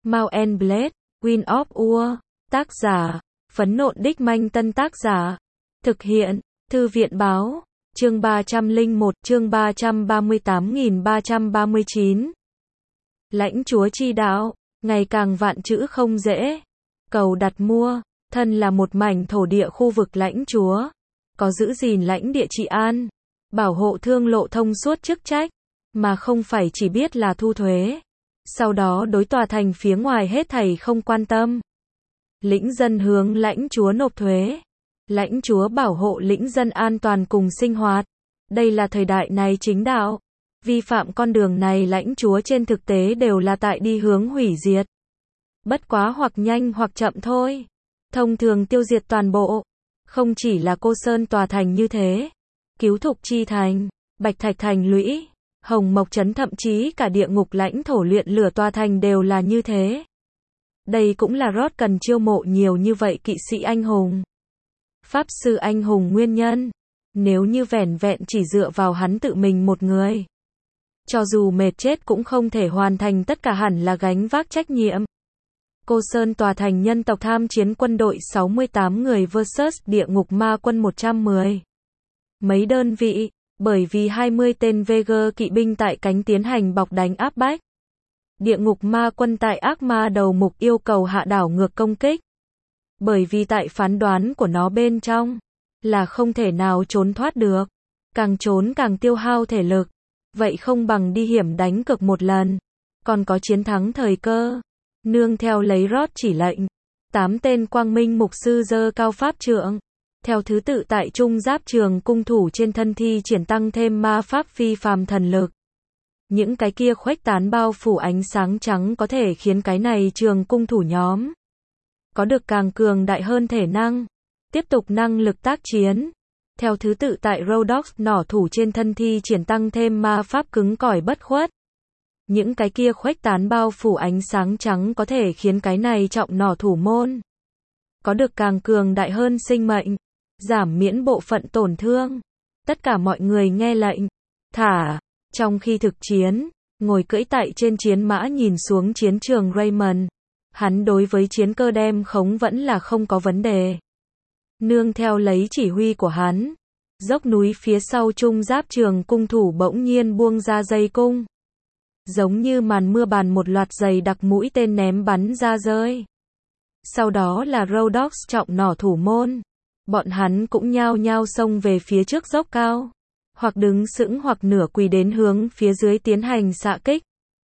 Mount and Blade, Wind of War. Tác giả, Phấn Nộn Đích Manh. Tân tác giả, thực hiện, Thư viện Báo. Chương 301, chương 338.339. Lãnh Chúa chi đạo, ngày càng vạn chữ không dễ. Cầu đặt mua, thân là một mảnh thổ địa khu vực lãnh chúa, có giữ gìn lãnh địa trị an, bảo hộ thương lộ thông suốt chức trách, mà không phải chỉ biết là thu thuế. Sau đó đối tòa thành phía ngoài hết thảy không quan tâm. Lĩnh dân hướng lãnh chúa nộp thuế. Lãnh chúa bảo hộ lĩnh dân an toàn cùng sinh hoạt. Đây là thời đại này chính đạo. Vi phạm con đường này lãnh chúa trên thực tế đều là tại đi hướng hủy diệt. Bất quá hoặc nhanh hoặc chậm thôi. Thông thường tiêu diệt toàn bộ. Không chỉ là Cô Sơn tòa thành như thế. Cứu Thục Chi thành, Bạch Thạch thành lũy, Hồng Mộc trấn thậm chí cả địa ngục lãnh thổ luyện lửa tòa thành đều là như thế. Đây cũng là Rod cần chiêu mộ nhiều như vậy kỵ sĩ anh hùng. Pháp sư anh hùng nguyên nhân. Nếu như vẻn vẹn chỉ dựa vào hắn tự mình một người, cho dù mệt chết cũng không thể hoàn thành tất cả, hẳn là gánh vác trách nhiệm. Cô Sơn tòa thành nhân tộc tham chiến quân đội 68 người vs địa ngục ma quân 110. Mấy đơn vị, bởi vì 20 tên Veger kỵ binh tại cánh tiến hành bọc đánh áp bách. Địa ngục ma quân tại ác ma đầu mục yêu cầu hạ đảo ngược công kích. Bởi vì tại phán đoán của nó bên trong, là không thể nào trốn thoát được. Càng trốn càng tiêu hao thể lực. Vậy không bằng đi hiểm đánh cược một lần. Còn có chiến thắng thời cơ. Nương theo lấy Rod chỉ lệnh. 8 tên quang minh mục sư giơ cao pháp trượng. Theo thứ tự tại trung giáp trường cung thủ trên thân thi triển tăng thêm ma pháp phi phàm thần lực. Những cái kia khuếch tán bao phủ ánh sáng trắng có thể khiến cái này trường cung thủ nhóm có được càng cường đại hơn thể năng. Tiếp tục năng lực tác chiến. Theo thứ tự tại Rhodox nỏ thủ trên thân thi triển tăng thêm ma pháp cứng cỏi bất khuất. Những cái kia khuếch tán bao phủ ánh sáng trắng có thể khiến cái này trọng nỏ thủ môn có được càng cường đại hơn sinh mệnh, giảm miễn bộ phận tổn thương. Tất cả mọi người nghe lệnh, thả. Trong khi thực chiến, ngồi cưỡi tại trên chiến mã nhìn xuống chiến trường Raymond, hắn đối với chiến cơ đem khống vẫn là không có vấn đề. Nương theo lấy chỉ huy của hắn, dốc núi phía sau trung giáp trường cung thủ bỗng nhiên buông ra dây cung. Giống như màn mưa bàn một loạt dày đặc mũi tên ném bắn ra rơi. Sau đó là Rhodox trọng nỏ thủ môn. Bọn hắn cũng nhao nhao xông về phía trước dốc cao. Hoặc đứng sững hoặc nửa quỳ đến hướng phía dưới tiến hành xạ kích.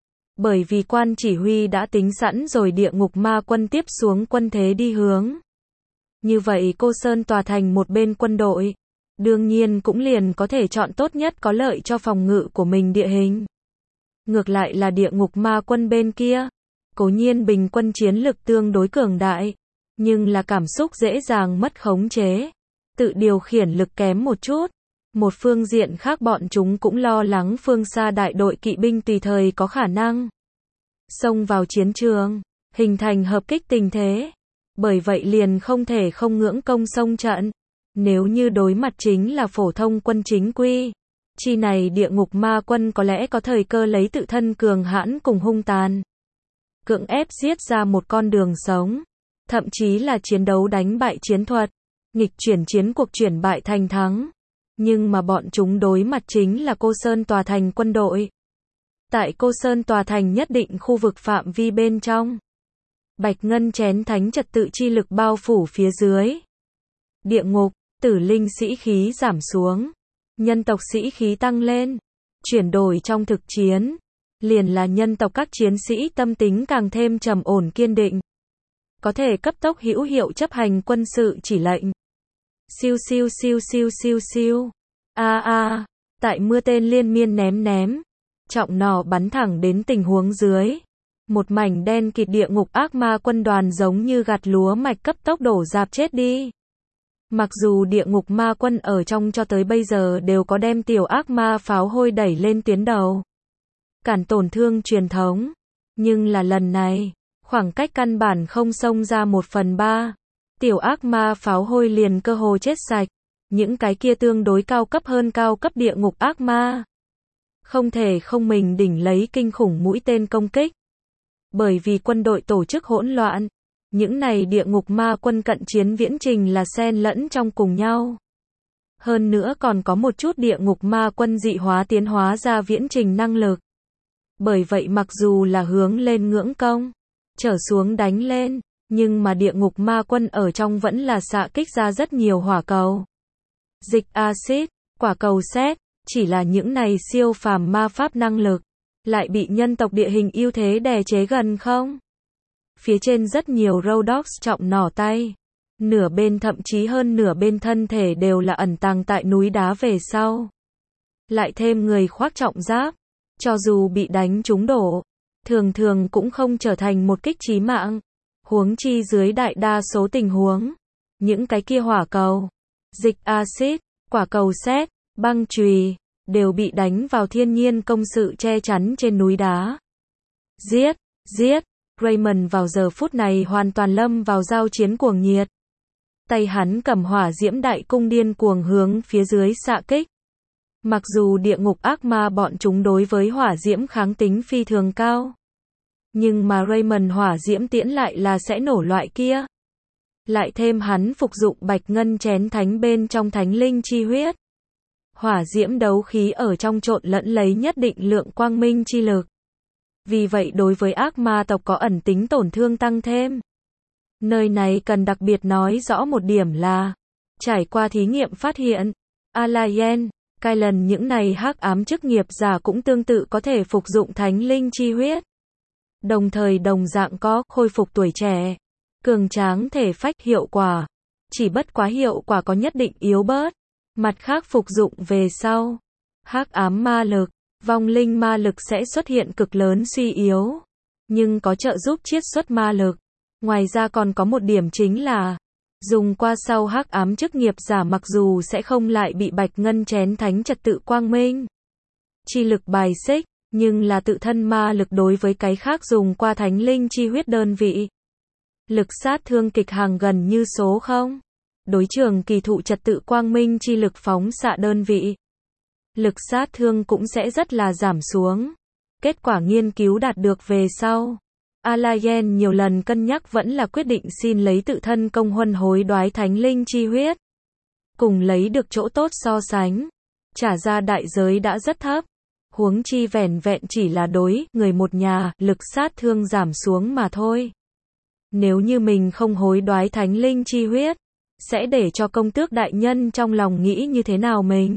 Bởi vì quan chỉ huy đã tính sẵn rồi địa ngục ma quân tiếp xuống quân thế đi hướng. Như vậy Cô Sơn tòa thành một bên quân đội, đương nhiên cũng liền có thể chọn tốt nhất có lợi cho phòng ngự của mình địa hình. Ngược lại là địa ngục ma quân bên kia, cố nhiên bình quân chiến lực tương đối cường đại, nhưng là cảm xúc dễ dàng mất khống chế, tự điều khiển lực kém một chút. Một phương diện khác bọn chúng cũng lo lắng phương xa đại đội kỵ binh tùy thời có khả năng xông vào chiến trường, hình thành hợp kích tình thế. Bởi vậy liền không thể không ngưỡng công xông trận. Nếu như đối mặt chính là phổ thông quân chính quy, chi này địa ngục ma quân có lẽ có thời cơ lấy tự thân cường hãn cùng hung tàn, cưỡng ép giết ra một con đường sống. Thậm chí là chiến đấu đánh bại chiến thuật, nghịch chuyển chiến cuộc chuyển bại thành thắng. Nhưng mà bọn chúng đối mặt chính là Cô Sơn tòa thành quân đội. Tại Cô Sơn tòa thành nhất định khu vực phạm vi bên trong, bạch ngân chén thánh trật tự chi lực bao phủ phía dưới. Địa ngục, tử linh sĩ khí giảm xuống, nhân tộc sĩ khí tăng lên. Chuyển đổi trong thực chiến, liền là nhân tộc các chiến sĩ tâm tính càng thêm trầm ổn kiên định, có thể cấp tốc hữu hiệu chấp hành quân sự chỉ lệnh. Siêu siêu siêu siêu siêu siêu. Tại mưa tên liên miên ném, trọng nỏ bắn thẳng đến tình huống dưới. Một mảnh đen kịt địa ngục ác ma quân đoàn giống như gặt lúa mạch cấp tốc đổ rạp chết đi. Mặc dù địa ngục ma quân ở trong cho tới bây giờ đều có đem tiểu ác ma pháo hôi đẩy lên tuyến đầu, cản tổn thương truyền thống. Nhưng là lần này, khoảng cách căn bản không xông ra 1/3. Tiểu ác ma pháo hôi liền cơ hồ chết sạch. Những cái kia tương đối cao cấp hơn cao cấp địa ngục ác ma, không thể không mình đỉnh lấy kinh khủng mũi tên công kích. Bởi vì quân đội tổ chức hỗn loạn, những này địa ngục ma quân cận chiến viễn trình là xen lẫn trong cùng nhau. Hơn nữa còn có một chút địa ngục ma quân dị hóa tiến hóa ra viễn trình năng lực. Bởi vậy mặc dù là hướng lên ngưỡng công, trở xuống đánh lên, nhưng mà địa ngục ma quân ở trong vẫn là xạ kích ra rất nhiều hỏa cầu, dịch axit, quả cầu sét, chỉ là những này siêu phàm ma pháp năng lực, lại bị nhân tộc địa hình ưu thế đè chế gần không. Phía trên rất nhiều Rhodox trọng nỏ tay, nửa bên thậm chí hơn nửa bên thân thể đều là ẩn tàng tại núi đá về sau. Lại thêm người khoác trọng giáp, cho dù bị đánh trúng đổ, thường thường cũng không trở thành một kích chí mạng. Huống chi dưới đại đa số tình huống, những cái kia hỏa cầu, dịch axit, quả cầu sét, băng chùy đều bị đánh vào thiên nhiên công sự che chắn trên núi đá. Giết, giết, Raymond vào giờ phút này hoàn toàn lâm vào giao chiến cuồng nhiệt. Tay hắn cầm hỏa diễm đại cung điên cuồng hướng phía dưới xạ kích. Mặc dù địa ngục ác ma bọn chúng đối với hỏa diễm kháng tính phi thường cao, nhưng mà Raymond hỏa diễm tiễn lại là sẽ nổ loại kia. Lại thêm hắn phục dụng bạch ngân chén thánh bên trong thánh linh chi huyết. Hỏa diễm đấu khí ở trong trộn lẫn lấy nhất định lượng quang minh chi lực. Vì vậy đối với ác ma tộc có ẩn tính tổn thương tăng thêm. Nơi này cần đặc biệt nói rõ một điểm là, trải qua thí nghiệm phát hiện, Alayen, Kylan những này hắc ám chức nghiệp giả cũng tương tự có thể phục dụng thánh linh chi huyết. Đồng thời đồng dạng có khôi phục tuổi trẻ, cường tráng thể phách hiệu quả. Chỉ bất quá hiệu quả có nhất định yếu bớt. Mặt khác phục dụng về sau, hắc ám ma lực, vong linh ma lực sẽ xuất hiện cực lớn suy yếu, nhưng có trợ giúp chiết xuất ma lực. Ngoài ra còn có một điểm chính là, dùng qua sau hắc ám chức nghiệp giả mặc dù sẽ không lại bị bạch ngân chén thánh trật tự quang minh chi lực bài xích, nhưng là tự thân ma lực đối với cái khác dùng qua thánh linh chi huyết đơn vị. Lực sát thương kịch hàng gần như số 0. Đối trường kỳ thụ trật tự quang minh chi lực phóng xạ đơn vị. Lực sát thương cũng sẽ rất là giảm xuống. Kết quả nghiên cứu đạt được về sau. Alayen nhiều lần cân nhắc vẫn là quyết định xin lấy tự thân công huân hối đoái thánh linh chi huyết. Cùng lấy được chỗ tốt so sánh. Trả ra đại giới đã rất thấp. Huống chi vẻn vẹn chỉ là đối người một nhà, lực sát thương giảm xuống mà thôi. Nếu như mình không hối đoái thánh linh chi huyết, sẽ để cho công tước đại nhân trong lòng nghĩ như thế nào mình.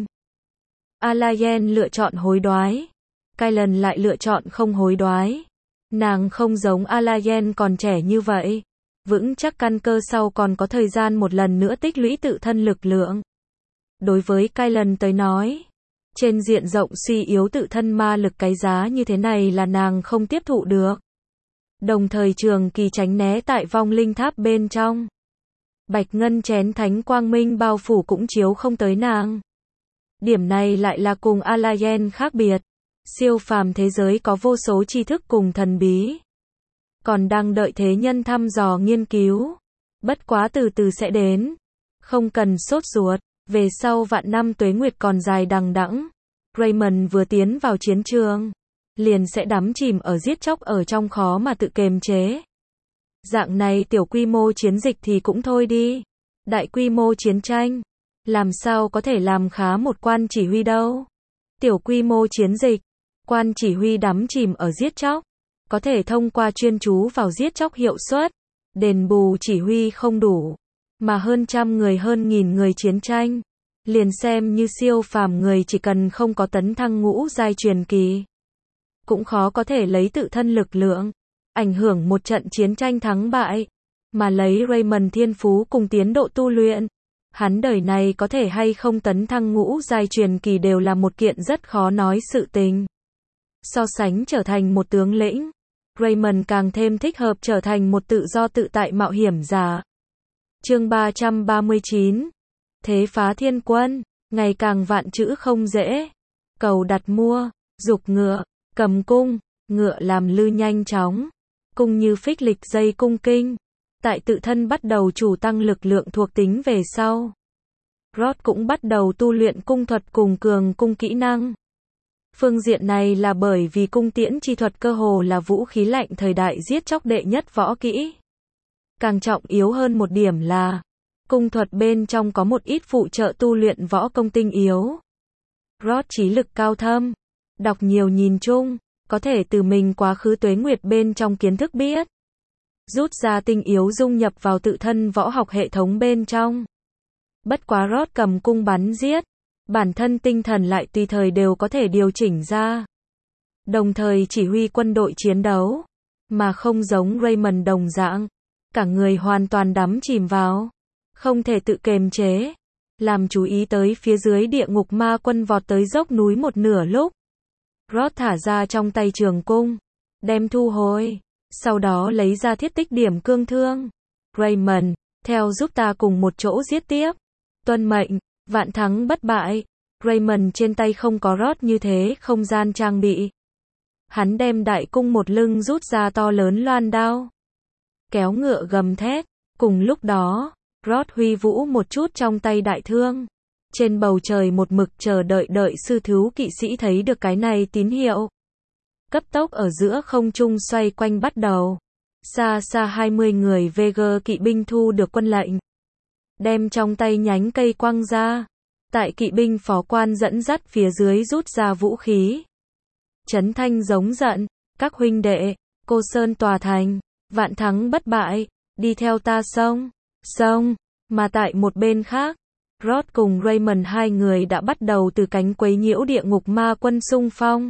Alayen lựa chọn hối đoái. Kylan lại lựa chọn không hối đoái. Nàng không giống Alayen còn trẻ như vậy. Vững chắc căn cơ sau còn có thời gian một lần nữa tích lũy tự thân lực lượng. Đối với Kylan tới nói, trên diện rộng suy yếu tự thân ma lực cái giá như thế này là nàng không tiếp thụ được. Đồng thời trường kỳ tránh né tại vong linh tháp bên trong. Bạch ngân chén thánh quang minh bao phủ cũng chiếu không tới nàng. Điểm này lại là cùng Alayen khác biệt. Siêu phàm thế giới có vô số tri thức cùng thần bí. Còn đang đợi thế nhân thăm dò nghiên cứu. Bất quá từ từ sẽ đến. Không cần sốt ruột. Về sau vạn năm tuế nguyệt còn dài đằng đẵng. Raymond vừa tiến vào chiến trường, liền sẽ đắm chìm ở giết chóc ở trong khó mà tự kiềm chế. Dạng này tiểu quy mô chiến dịch thì cũng thôi đi. Đại quy mô chiến tranh, làm sao có thể làm khá một quan chỉ huy đâu. Tiểu quy mô chiến dịch, quan chỉ huy đắm chìm ở giết chóc, có thể thông qua chuyên chú vào giết chóc hiệu suất, đền bù chỉ huy không đủ, mà hơn trăm người hơn nghìn người chiến tranh, liền xem như siêu phàm người chỉ cần không có tấn thăng ngũ giai truyền kỳ, cũng khó có thể lấy tự thân lực lượng, ảnh hưởng một trận chiến tranh thắng bại, mà lấy Raymond thiên phú cùng tiến độ tu luyện, hắn đời này có thể hay không tấn thăng ngũ giai truyền kỳ đều là một kiện rất khó nói sự tình. So sánh trở thành một tướng lĩnh, Raymond càng thêm thích hợp trở thành một tự do tự tại mạo hiểm giả. Chương 339. Thế phá thiên quân, ngày càng vạn chữ không dễ. Cầu đặt mua, dục ngựa, cầm cung, ngựa làm lư nhanh chóng. Cung như phích lịch dây cung kinh. Tại tự thân bắt đầu chủ tăng lực lượng thuộc tính về sau. Rod cũng bắt đầu tu luyện cung thuật cùng cường cung kỹ năng. Phương diện này là bởi vì cung tiễn chi thuật cơ hồ là vũ khí lạnh thời đại giết chóc đệ nhất võ kỹ. Càng trọng yếu hơn một điểm là, cung thuật bên trong có một ít phụ trợ tu luyện võ công tinh yếu. Rod trí lực cao thâm, đọc nhiều nhìn chung, có thể từ mình quá khứ tuế nguyệt bên trong kiến thức biết. Rút ra tinh yếu dung nhập vào tự thân võ học hệ thống bên trong. Bất quá Rod cầm cung bắn giết, bản thân tinh thần lại tùy thời đều có thể điều chỉnh ra. Đồng thời chỉ huy quân đội chiến đấu, mà không giống Raymond đồng dạng, cả người hoàn toàn đắm chìm vào, không thể tự kiềm chế. Làm chú ý tới phía dưới địa ngục ma quân vọt tới dốc núi một nửa lúc. Rod thả ra trong tay trường cung, đem thu hồi, sau đó lấy ra thiết tích điểm cương thương. Raymond, theo giúp ta cùng một chỗ giết tiếp. Tuân mệnh, vạn thắng bất bại. Raymond trên tay không có Rod như thế không gian trang bị. Hắn đem đại cung một lưng rút ra to lớn loan đao. Kéo ngựa gầm thét, cùng lúc đó, Rod huy vũ một chút trong tay đại thương. Trên bầu trời một mực chờ đợi sư thú kỵ sĩ thấy được cái này tín hiệu. Cấp tốc ở giữa không trung xoay quanh bắt đầu. Xa xa 20 người VG kỵ binh thu được quân lệnh. Đem trong tay nhánh cây quăng ra. Tại kỵ binh phó quan dẫn dắt phía dưới rút ra vũ khí. Trấn thanh giống giận, các huynh đệ, Cô Sơn tòa thành, vạn thắng bất bại, đi theo ta xông. Mà tại một bên khác, Rod cùng Raymond hai người đã bắt đầu từ cánh quấy nhiễu địa ngục ma quân xung phong.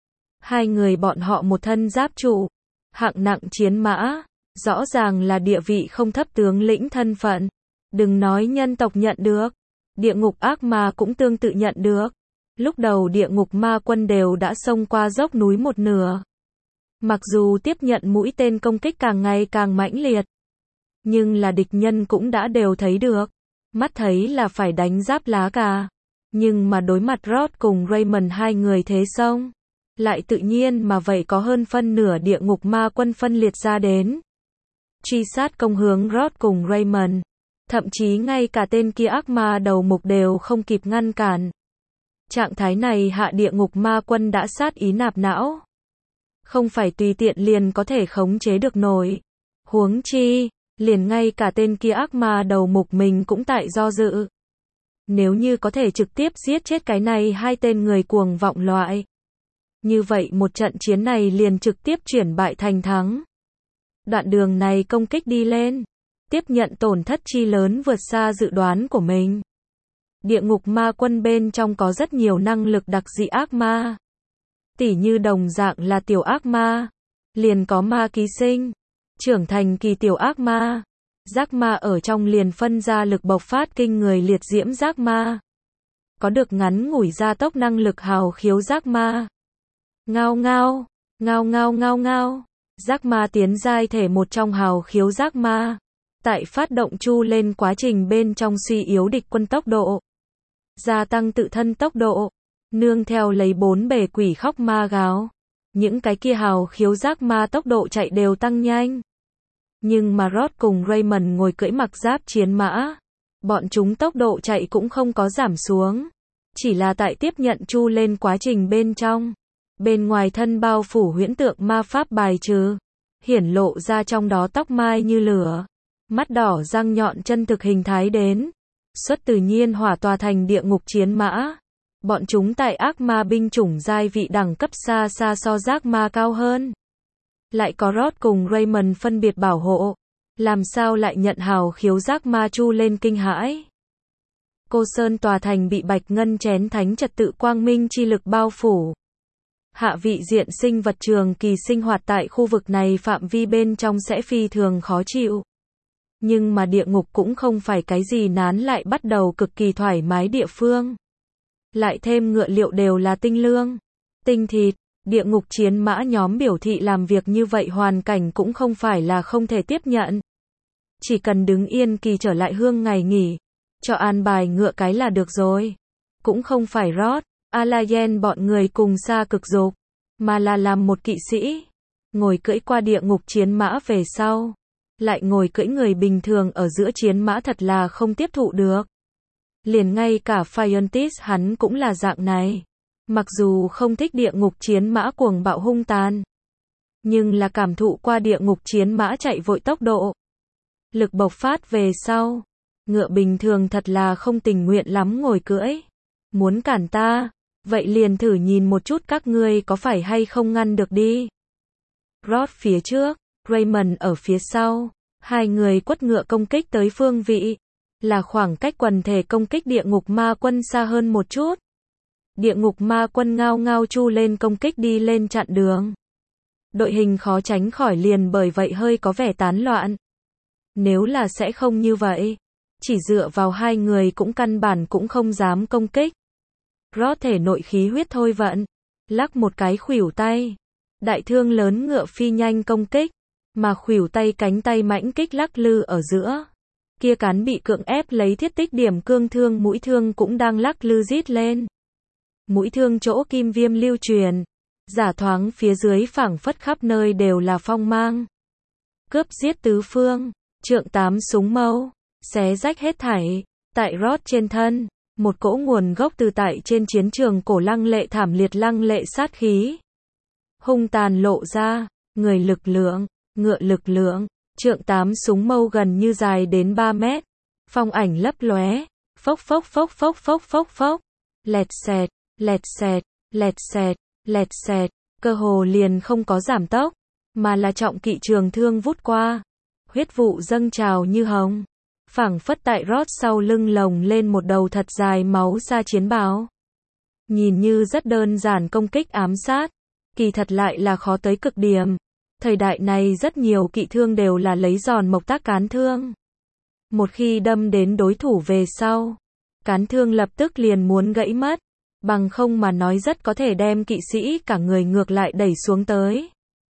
Hai người bọn họ một thân giáp trụ, hạng nặng chiến mã, rõ ràng là địa vị không thấp tướng lĩnh thân phận. Đừng nói nhân tộc nhận được, địa ngục ác ma cũng tương tự nhận được. Lúc đầu địa ngục ma quân đều đã xông qua dốc núi một nửa. Mặc dù tiếp nhận mũi tên công kích càng ngày càng mãnh liệt, nhưng là địch nhân cũng đã đều thấy được. Mắt thấy là phải đánh giáp lá cà. Nhưng mà đối mặt Rod cùng Raymond hai người thế xông. Lại tự nhiên mà vậy có hơn phân nửa địa ngục ma quân phân liệt ra đến. Truy sát công hướng Rod cùng Raymond. Thậm chí ngay cả tên kia ác ma đầu mục đều không kịp ngăn cản. Trạng thái này hạ địa ngục ma quân đã sát ý nạp não. Không phải tùy tiện liền có thể khống chế được nổi. Huống chi, liền ngay cả tên kia ác ma đầu mục mình cũng tại do dự. Nếu như có thể trực tiếp giết chết cái này hai tên người cuồng vọng loại. Như vậy một trận chiến này liền trực tiếp chuyển bại thành thắng. Đoạn đường này công kích đi lên. Tiếp nhận tổn thất chi lớn vượt xa dự đoán của mình. Địa ngục ma quân bên trong có rất nhiều năng lực đặc dị ác ma. Tỉ như đồng dạng là tiểu ác ma. Liền có ma ký sinh. Trưởng thành kỳ tiểu ác ma. Giác ma ở trong liền phân ra lực bộc phát kinh người liệt diễm giác ma. Có được ngắn ngủi gia tốc năng lực hào khiếu giác ma. Ngao ngao, ngao ngao ngao ngao. Giác ma tiến giai thể một trong hào khiếu giác ma. Tại phát động chu lên quá trình bên trong suy yếu địch quân tốc độ. Gia tăng tự thân tốc độ. Nương theo lấy bốn bề quỷ khóc ma gào. Những cái kia hào khiếu giác ma tốc độ chạy đều tăng nhanh. Nhưng mà Rod cùng Raymond ngồi cưỡi mặc giáp chiến mã. Bọn chúng tốc độ chạy cũng không có giảm xuống. Chỉ là tại tiếp nhận chu lên quá trình bên trong. Bên ngoài thân bao phủ huyễn tượng ma pháp bài trừ. Hiển lộ ra trong đó tóc mai như lửa. Mắt đỏ răng nhọn chân thực hình thái đến. Xuất tự nhiên hỏa tòa thành địa ngục chiến mã. Bọn chúng tại ác ma binh chủng giai vị đẳng cấp xa xa so giác ma cao hơn. Lại có Rod cùng Raymond phân biệt bảo hộ. Làm sao lại nhận hào khiếu giác ma chu lên kinh hãi. Cô Sơn tòa thành bị bạch ngân chén thánh trật tự quang minh chi lực bao phủ. Hạ vị diện sinh vật trường kỳ sinh hoạt tại khu vực này phạm vi bên trong sẽ phi thường khó chịu. Nhưng mà địa ngục cũng không phải cái gì nán lại bắt đầu cực kỳ thoải mái địa phương. Lại thêm ngựa liệu đều là tinh lương, tinh thịt. Địa ngục chiến mã nhóm biểu thị làm việc như vậy hoàn cảnh cũng không phải là không thể tiếp nhận. Chỉ cần đứng yên kỳ trở lại hương ngày nghỉ, cho an bài ngựa cái là được rồi. Cũng không phải Rod, Alayen bọn người cùng xa cực dục, mà là làm một kỵ sĩ. Ngồi cưỡi qua địa ngục chiến mã về sau. Lại ngồi cưỡi người bình thường ở giữa chiến mã thật là không tiếp thụ được. Liền ngay cả Phiontis hắn cũng là dạng này. Mặc dù không thích địa ngục chiến mã cuồng bạo hung tàn, nhưng là cảm thụ qua địa ngục chiến mã chạy vội tốc độ, lực bộc phát về sau, ngựa bình thường thật là không tình nguyện lắm ngồi cưỡi. Muốn cản ta, vậy liền thử nhìn một chút các ngươi có phải hay không ngăn được đi. Rod phía trước, Raymond ở phía sau, hai người quất ngựa công kích tới phương vị, là khoảng cách quần thể công kích địa ngục ma quân xa hơn một chút. Địa ngục ma quân ngao ngao chu lên công kích đi lên chặn đường. Đội hình khó tránh khỏi liền bởi vậy hơi có vẻ tán loạn. Nếu là sẽ không như vậy, chỉ dựa vào hai người cũng căn bản cũng không dám công kích. Rod thể nội khí huyết thôi vận, lắc một cái khuỷu tay. Đại thương lớn ngựa phi nhanh công kích, mà khuỷu tay cánh tay mãnh kích lắc lư ở giữa. Kia cán bị cưỡng ép lấy thiết tích điểm cương thương mũi thương cũng đang lắc lư rít lên. Mũi thương chỗ kim viêm lưu truyền, giả thoáng phía dưới phảng phất khắp nơi đều là phong mang. Cướp giết tứ phương, trượng tám súng mâu, xé rách hết thảy, tại Rod trên thân, một cỗ nguồn gốc từ tại trên chiến trường cổ lăng lệ thảm liệt lăng lệ sát khí. Hung tàn lộ ra, người lực lượng, ngựa lực lượng, trượng tám súng mâu gần như dài đến 3 mét, phong ảnh lấp lóe, phốc phốc phốc phốc phốc phốc phốc, lẹt xẹt, lẹt xẹt, lẹt xẹt, lẹt xẹt, cơ hồ liền không có giảm tốc, mà là trọng kỵ trường thương vút qua, huyết vụ dâng trào như hồng, phảng phất tại Rod sau lưng lồng lên một đầu thật dài máu xa chiến báo. Nhìn như rất đơn giản công kích ám sát, kỳ thật lại là khó tới cực điểm. Thời đại này rất nhiều kỵ thương đều là lấy giòn mộc tác cán thương. Một khi đâm đến đối thủ về sau, cán thương lập tức liền muốn gãy mất, bằng không mà nói rất có thể đem kỵ sĩ cả người ngược lại đẩy xuống tới.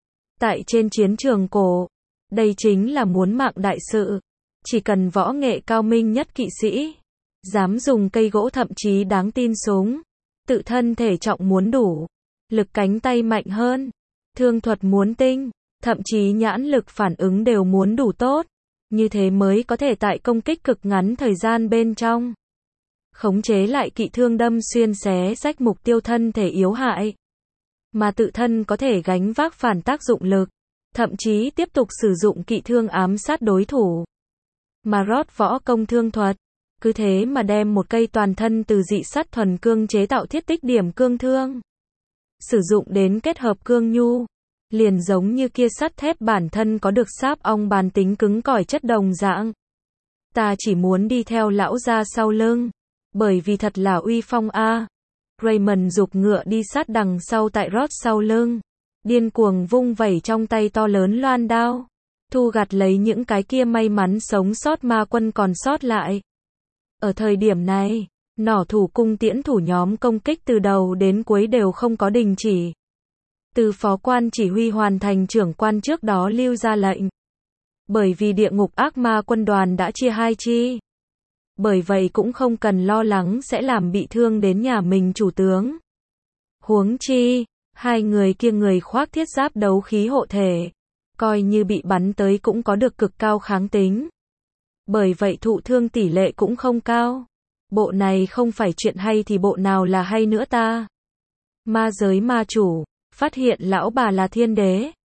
Tại trên chiến trường cổ, đây chính là muốn mạng đại sự. Chỉ cần võ nghệ cao minh nhất kỵ sĩ, dám dùng cây gỗ thậm chí đáng tin súng, tự thân thể trọng muốn đủ, lực cánh tay mạnh hơn, thương thuật muốn tinh, thậm chí nhãn lực phản ứng đều muốn đủ tốt, như thế mới có thể tại công kích cực ngắn thời gian bên trong khống chế lại kỵ thương đâm xuyên xé rách mục tiêu thân thể yếu hại, mà tự thân có thể gánh vác phản tác dụng lực, thậm chí tiếp tục sử dụng kỵ thương ám sát đối thủ. Mà Rod võ công thương thuật, cứ thế mà đem một cây toàn thân từ dị sắt thuần cương chế tạo thiết tích điểm cương thương, sử dụng đến kết hợp cương nhu, liền giống như kia sắt thép bản thân có được sáp ong bàn tính cứng cỏi chất đồng dạng. Ta chỉ muốn đi theo lão gia sau lưng, bởi vì thật là uy phong a. Raymond giục ngựa đi sát đằng sau tại Rod sau lưng, điên cuồng vung vẩy trong tay to lớn loan đao, thu gặt lấy những cái kia may mắn sống sót ma quân còn sót lại. Ở thời điểm này, nỏ thủ cung tiễn thủ nhóm công kích từ đầu đến cuối đều không có đình chỉ. Từ phó quan chỉ huy hoàn thành trưởng quan trước đó lưu ra lệnh. Bởi vì địa ngục ác ma quân đoàn đã chia hai chi. Bởi vậy cũng không cần lo lắng sẽ làm bị thương đến nhà mình chủ tướng. Huống chi, hai người kia người khoác thiết giáp đấu khí hộ thể, coi như bị bắn tới cũng có được cực cao kháng tính. Bởi vậy thụ thương tỷ lệ cũng không cao. Bộ này không phải chuyện hay thì bộ nào là hay nữa ta. Ma giới ma chủ, phát hiện lão bà là thiên đế.